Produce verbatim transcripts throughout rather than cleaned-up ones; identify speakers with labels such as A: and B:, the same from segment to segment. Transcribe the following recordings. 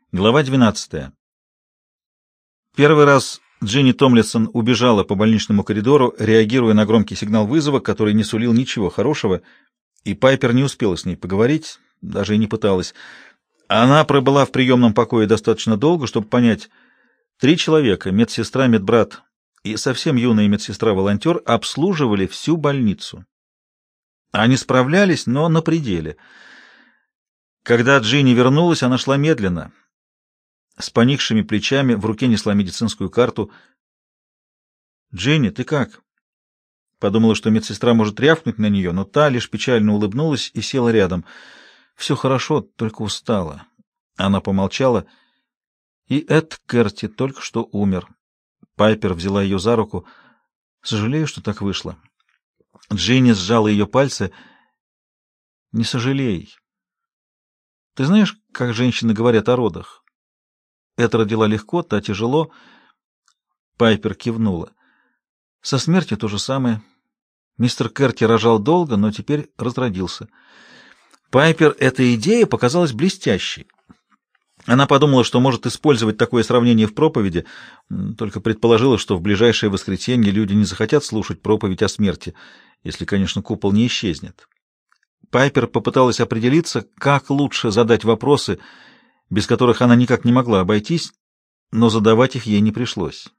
A: Глава двенадцатая. Первый раз Джинни Томлинсон убежала по больничному коридору, реагируя на громкий сигнал вызова, который не сулил ничего хорошего, и Пайпер не успела с ней поговорить, даже и не пыталась. Она пробыла в приемном покое достаточно долго, чтобы понять, три человека, медсестра, медбрат и совсем юная медсестра-волонтер, обслуживали всю больницу. Они справлялись, но на пределе. Когда Джинни вернулась, она шла медленно, с поникшими плечами, в руке несла медицинскую карту. «Джинни, ты как?» Подумала, что медсестра может рявкнуть на нее, но та лишь печально улыбнулась и села рядом. «Все хорошо, только устала». Она помолчала. «И Эд Керти только что умер». Пайпер взяла ее за руку. «Сожалею, что так вышло». Джинни сжала ее пальцы. «Не сожалей. Ты знаешь, как женщины говорят о родах? Это родила легко, та тяжело». Пайпер кивнула. «Со смертью то же самое. Мистер Керти рожал долго, но теперь разродился». Пайпер эта идея показалась блестящей. Она подумала, что может использовать такое сравнение в проповеди, только предположила, что в ближайшее воскресенье люди не захотят слушать проповедь о смерти, если, конечно, купол не исчезнет. Пайпер попыталась определиться, как лучше задать вопросы, без которых она никак не могла обойтись, но задавать их ей не пришлось.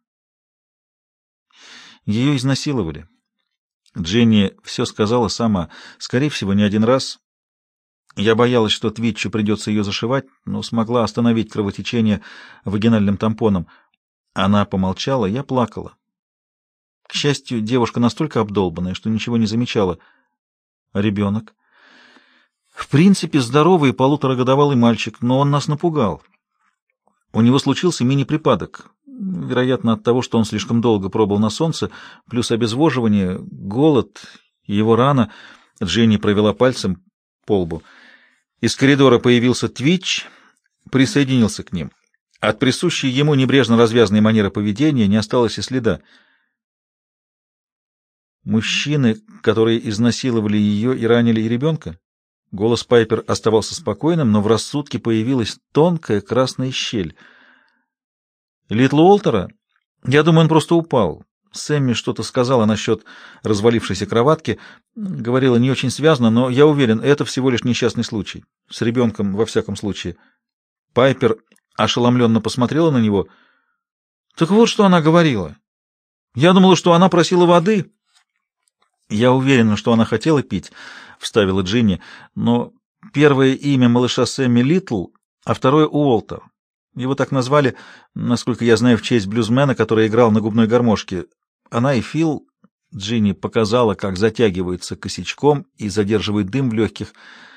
A: Ее изнасиловали. Дженни все сказала сама, скорее всего, не один раз. Я боялась, что Твитчу придется ее зашивать, но смогла остановить кровотечение вагинальным тампоном. Она помолчала, я плакала. К счастью, девушка настолько обдолбанная, что ничего не замечала. А ребенок? В принципе, здоровый полуторагодовалый мальчик, но он нас напугал. У него случился мини-припадок, вероятно, от того, что он слишком долго пробыл на солнце, плюс обезвоживание, голод, его рана. Дженни провела пальцем по лбу. Из коридора появился Твитч, присоединился к ним. От присущей ему небрежно развязанной манеры поведения не осталось и следа. Мужчины, которые изнасиловали ее и ранили и ребенка? Голос Пайпер оставался спокойным, но в рассудке появилась тонкая красная щель. Литл Уолтера? Я думаю, он просто упал. Сэмми что-то сказала насчет развалившейся кроватки. Говорила не очень связно, но я уверен, это всего лишь несчастный случай. С ребенком, во всяком случае. Пайпер ошеломленно посмотрела на него. Так вот, что она говорила. Я думала, что она просила воды. Я уверена, что она хотела пить, — вставила Джинни, но первое имя малыша Сэмми Литл, а второе Уолтер. Его так назвали, насколько я знаю, в честь блюзмена, который играл на губной гармошке. Она и Фил... Джинни показала, как затягивается косячком и задерживает дым в легких.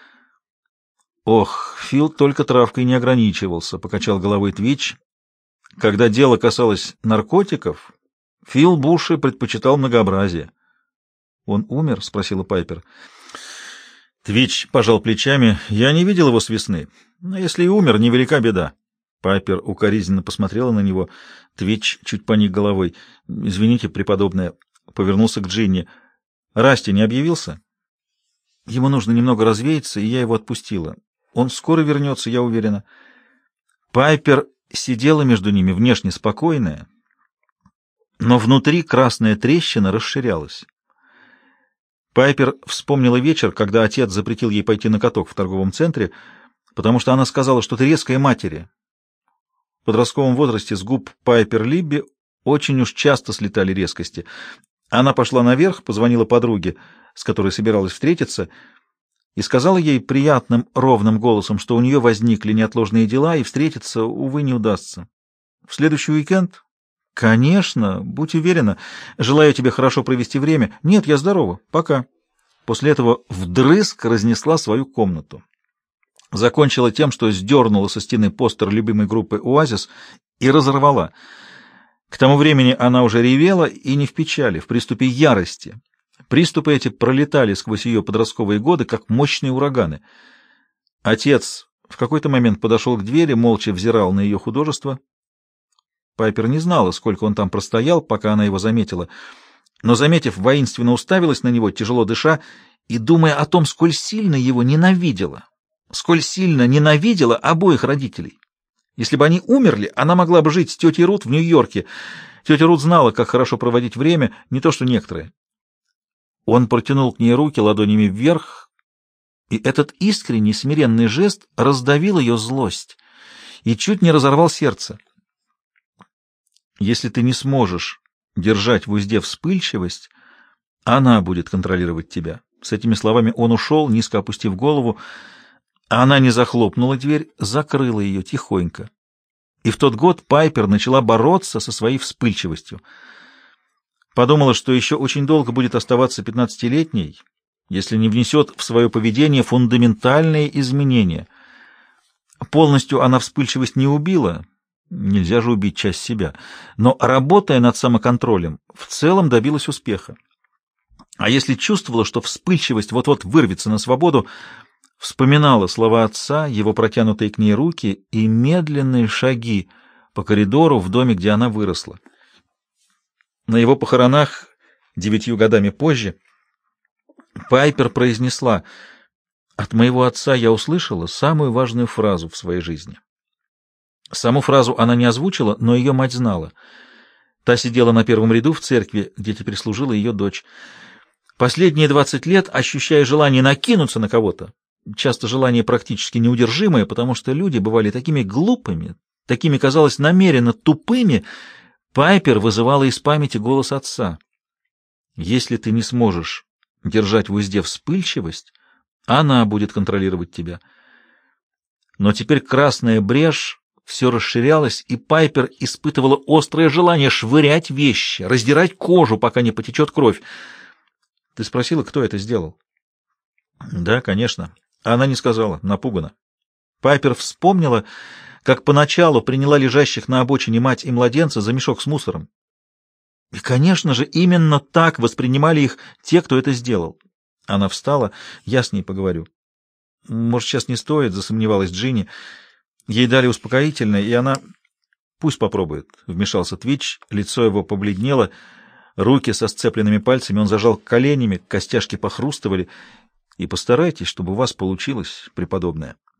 A: Ох, Фил только травкой не ограничивался, — покачал головой Твитч. Когда дело касалось наркотиков, Фил Буши предпочитал многообразие. «Он умер?» — спросила Пайпер. Твитч пожал плечами. «Я не видел его с весны. Но если и умер, невелика беда». Пайпер укоризненно посмотрела на него. Твитч чуть поник головой. «Извините, преподобная», — повернулся к Джинни. «Расти не объявился?» «Ему нужно немного развеяться, и я его отпустила. Он скоро вернется, я уверена». Пайпер сидела между ними, внешне спокойная, но внутри красная трещина расширялась. Пайпер вспомнила вечер, когда отец запретил ей пойти на каток в торговом центре, потому что она сказала что-то резкое матери. В подростковом возрасте с губ Пайпер Либби очень уж часто слетали резкости. Она пошла наверх, позвонила подруге, с которой собиралась встретиться, и сказала ей приятным, ровным голосом, что у нее возникли неотложные дела, и встретиться, увы, не удастся. В следующий уикенд? Конечно, будь уверена. Желаю тебе хорошо провести время. Нет, я здорова. Пока. После этого вдрызг разнесла свою комнату. Закончила тем, что сдернула со стены постер любимой группы «Оазис» и разорвала. К тому времени она уже ревела, и не в печали, в приступе ярости. Приступы эти пролетали сквозь ее подростковые годы, как мощные ураганы. Отец в какой-то момент подошел к двери, молча взирал на ее художество. Пайпер не знала, сколько он там простоял, пока она его заметила, но, заметив, воинственно уставилась на него, тяжело дыша, и думая о том, сколь сильно его ненавидела, сколь сильно ненавидела обоих родителей. Если бы они умерли, она могла бы жить с тетей Рут в Нью-Йорке. Тетя Рут знала, как хорошо проводить время, не то что некоторые. Он протянул к ней руки ладонями вверх, и этот искренний, смиренный жест раздавил ее злость и чуть не разорвал сердце. Если ты не сможешь держать в узде вспыльчивость, она будет контролировать тебя. С этими словами он ушел, низко опустив голову. Она не захлопнула дверь, закрыла ее тихонько. И в тот год Пайпер начала бороться со своей вспыльчивостью. Подумала, что еще очень долго будет оставаться пятнадцатилетней, если не внесет в свое поведение фундаментальные изменения. Полностью она вспыльчивость не убила, нельзя же убить часть себя, но, работая над самоконтролем, в целом добилась успеха. А если чувствовала, что вспыльчивость вот-вот вырвется на свободу, вспоминала слова отца, его протянутые к ней руки и медленные шаги по коридору в доме, где она выросла. На его похоронах, девятью годами позже, Пайпер произнесла: «От моего отца я услышала самую важную фразу в своей жизни». Саму фразу она не озвучила, но ее мать знала. Та сидела на первом ряду в церкви, где теперь служила ее дочь. Последние двадцать лет, ощущая желание накинуться на кого-то, часто желание практически неудержимое, потому что люди бывали такими глупыми, такими, казалось, намеренно тупыми, Пайпер вызывала из памяти голос отца. «Если ты не сможешь держать в узде вспыльчивость, она будет контролировать тебя». Но теперь красная брешь все расширялась, и Пайпер испытывала острое желание швырять вещи, раздирать кожу, пока не потечет кровь. «Ты спросила, кто это сделал?» «Да, конечно». Она не сказала, напугана. Пайпер вспомнила, как поначалу приняла лежащих на обочине мать и младенца за мешок с мусором. И, конечно же, именно так воспринимали их те, кто это сделал. Она встала. «Я с ней поговорю». «Может, сейчас не стоит», — засомневалась Джинни. Ей дали успокоительное, и она... «Пусть попробует», — вмешался Твич. Лицо его побледнело, руки со сцепленными пальцами он зажал коленями, костяшки похрустывали. «И постарайтесь, чтобы у вас получилось, преподобная».